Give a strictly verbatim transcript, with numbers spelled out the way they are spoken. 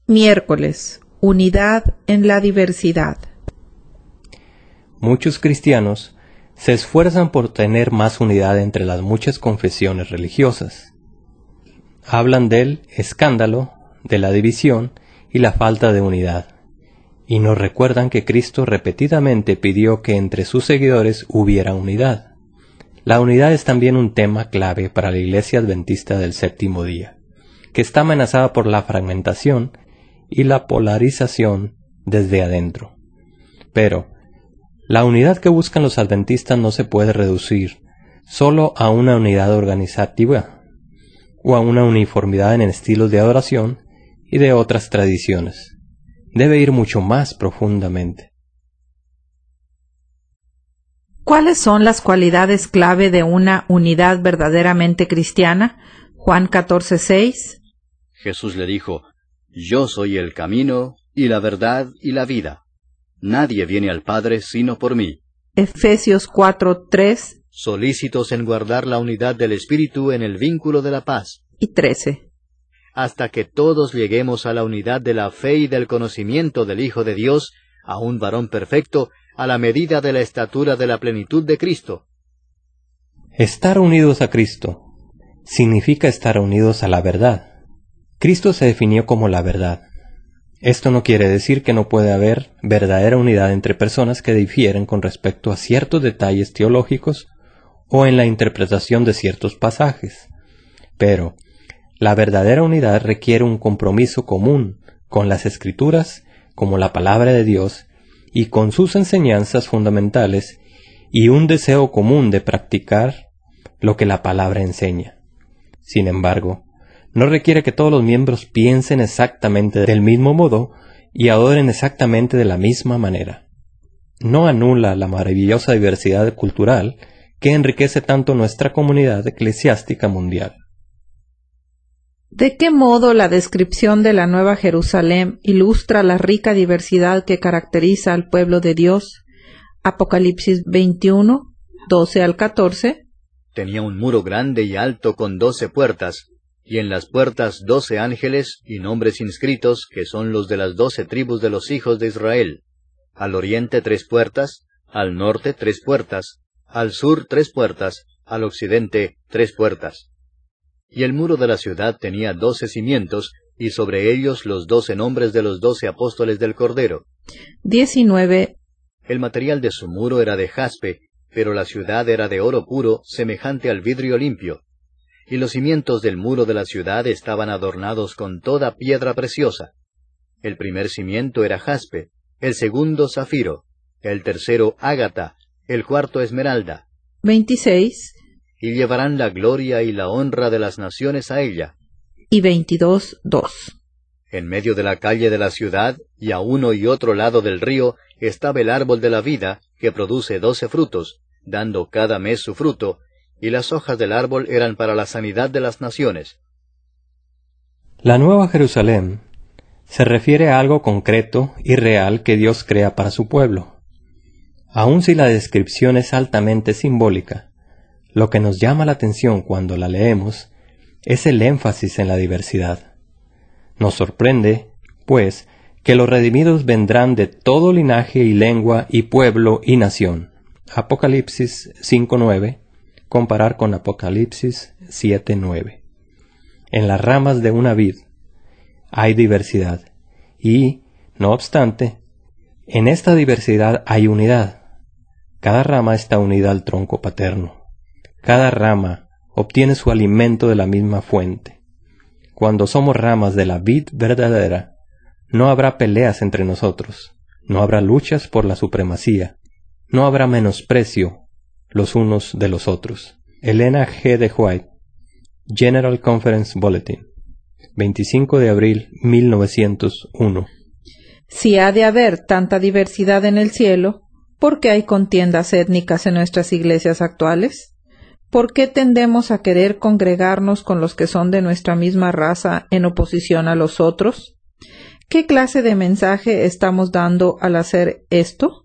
Miércoles. Unidad en la diversidad. Muchos cristianos se esfuerzan por tener más unidad entre las muchas confesiones religiosas. Hablan del escándalo, de la división y la falta de unidad, y nos recuerdan que Cristo repetidamente pidió que entre sus seguidores hubiera unidad. La unidad es también un tema clave para la Iglesia Adventista del Séptimo Día, que está amenazada por la fragmentación y la polarización desde adentro. Pero la unidad que buscan los adventistas no se puede reducir solo a una unidad organizativa o a una uniformidad en estilos de adoración y de otras tradiciones. Debe ir mucho más profundamente. ¿Cuáles son las cualidades clave de una unidad verdaderamente cristiana? Juan catorce seis. Jesús le dijo: Yo soy el camino, y la verdad, y la vida. Nadie viene al Padre sino por mí. Efesios cuatro tres. Solícitos en guardar la unidad del Espíritu en el vínculo de la paz. Y trece. Hasta que todos lleguemos a la unidad de la fe y del conocimiento del Hijo de Dios, a un varón perfecto, a la medida de la estatura de la plenitud de Cristo. Estar unidos a Cristo significa estar unidos a la verdad. Cristo se definió como la verdad. Esto no quiere decir que no puede haber verdadera unidad entre personas que difieren con respecto a ciertos detalles teológicos o en la interpretación de ciertos pasajes. Pero la verdadera unidad requiere un compromiso común con las Escrituras, como la palabra de Dios, y con sus enseñanzas fundamentales, y un deseo común de practicar lo que la palabra enseña. Sin embargo, no requiere que todos los miembros piensen exactamente del mismo modo y adoren exactamente de la misma manera. No anula la maravillosa diversidad cultural que enriquece tanto nuestra comunidad eclesiástica mundial. ¿De qué modo la descripción de la Nueva Jerusalén ilustra la rica diversidad que caracteriza al pueblo de Dios? Apocalipsis veintiuno, doce al catorce. Tenía un muro grande y alto con doce puertas, y en las puertas doce ángeles y nombres inscritos, que son los de las doce tribus de los hijos de Israel. Al oriente tres puertas, al norte tres puertas, al sur tres puertas, al occidente tres puertas. Y el muro de la ciudad tenía doce cimientos, y sobre ellos los doce nombres de los doce apóstoles del Cordero. diecinueve. El material de su muro era de jaspe, pero la ciudad era de oro puro, semejante al vidrio limpio. Y los cimientos del muro de la ciudad estaban adornados con toda piedra preciosa. El primer cimiento era jaspe, el segundo zafiro, el tercero ágata, el cuarto esmeralda. veintiséis. Y llevarán la gloria y la honra de las naciones a ella. Y veintidós dos. En medio de la calle de la ciudad, y a uno y otro lado del río, estaba el árbol de la vida, que produce doce frutos, dando cada mes su fruto, y las hojas del árbol eran para la sanidad de las naciones. La Nueva Jerusalén se refiere a algo concreto y real que Dios crea para su pueblo. Aun si la descripción es altamente simbólica, lo que nos llama la atención cuando la leemos es el énfasis en la diversidad. Nos sorprende, pues, que los redimidos vendrán de todo linaje y lengua y pueblo y nación. Apocalipsis cinco nueve, comparar con Apocalipsis siete nueve. En las ramas de una vid hay diversidad, y, no obstante, en esta diversidad hay unidad. Cada rama está unida al tronco paterno. Cada rama obtiene su alimento de la misma fuente. Cuando somos ramas de la vid verdadera, no habrá peleas entre nosotros, no habrá luchas por la supremacía, no habrá menosprecio los unos de los otros. Elena G. de White, General Conference Bulletin, veinticinco de abril mil novecientos uno. Si ha de haber tanta diversidad en el cielo, ¿por qué hay contiendas étnicas en nuestras iglesias actuales? ¿Por qué tendemos a querer congregarnos con los que son de nuestra misma raza en oposición a los otros? ¿Qué clase de mensaje estamos dando al hacer esto?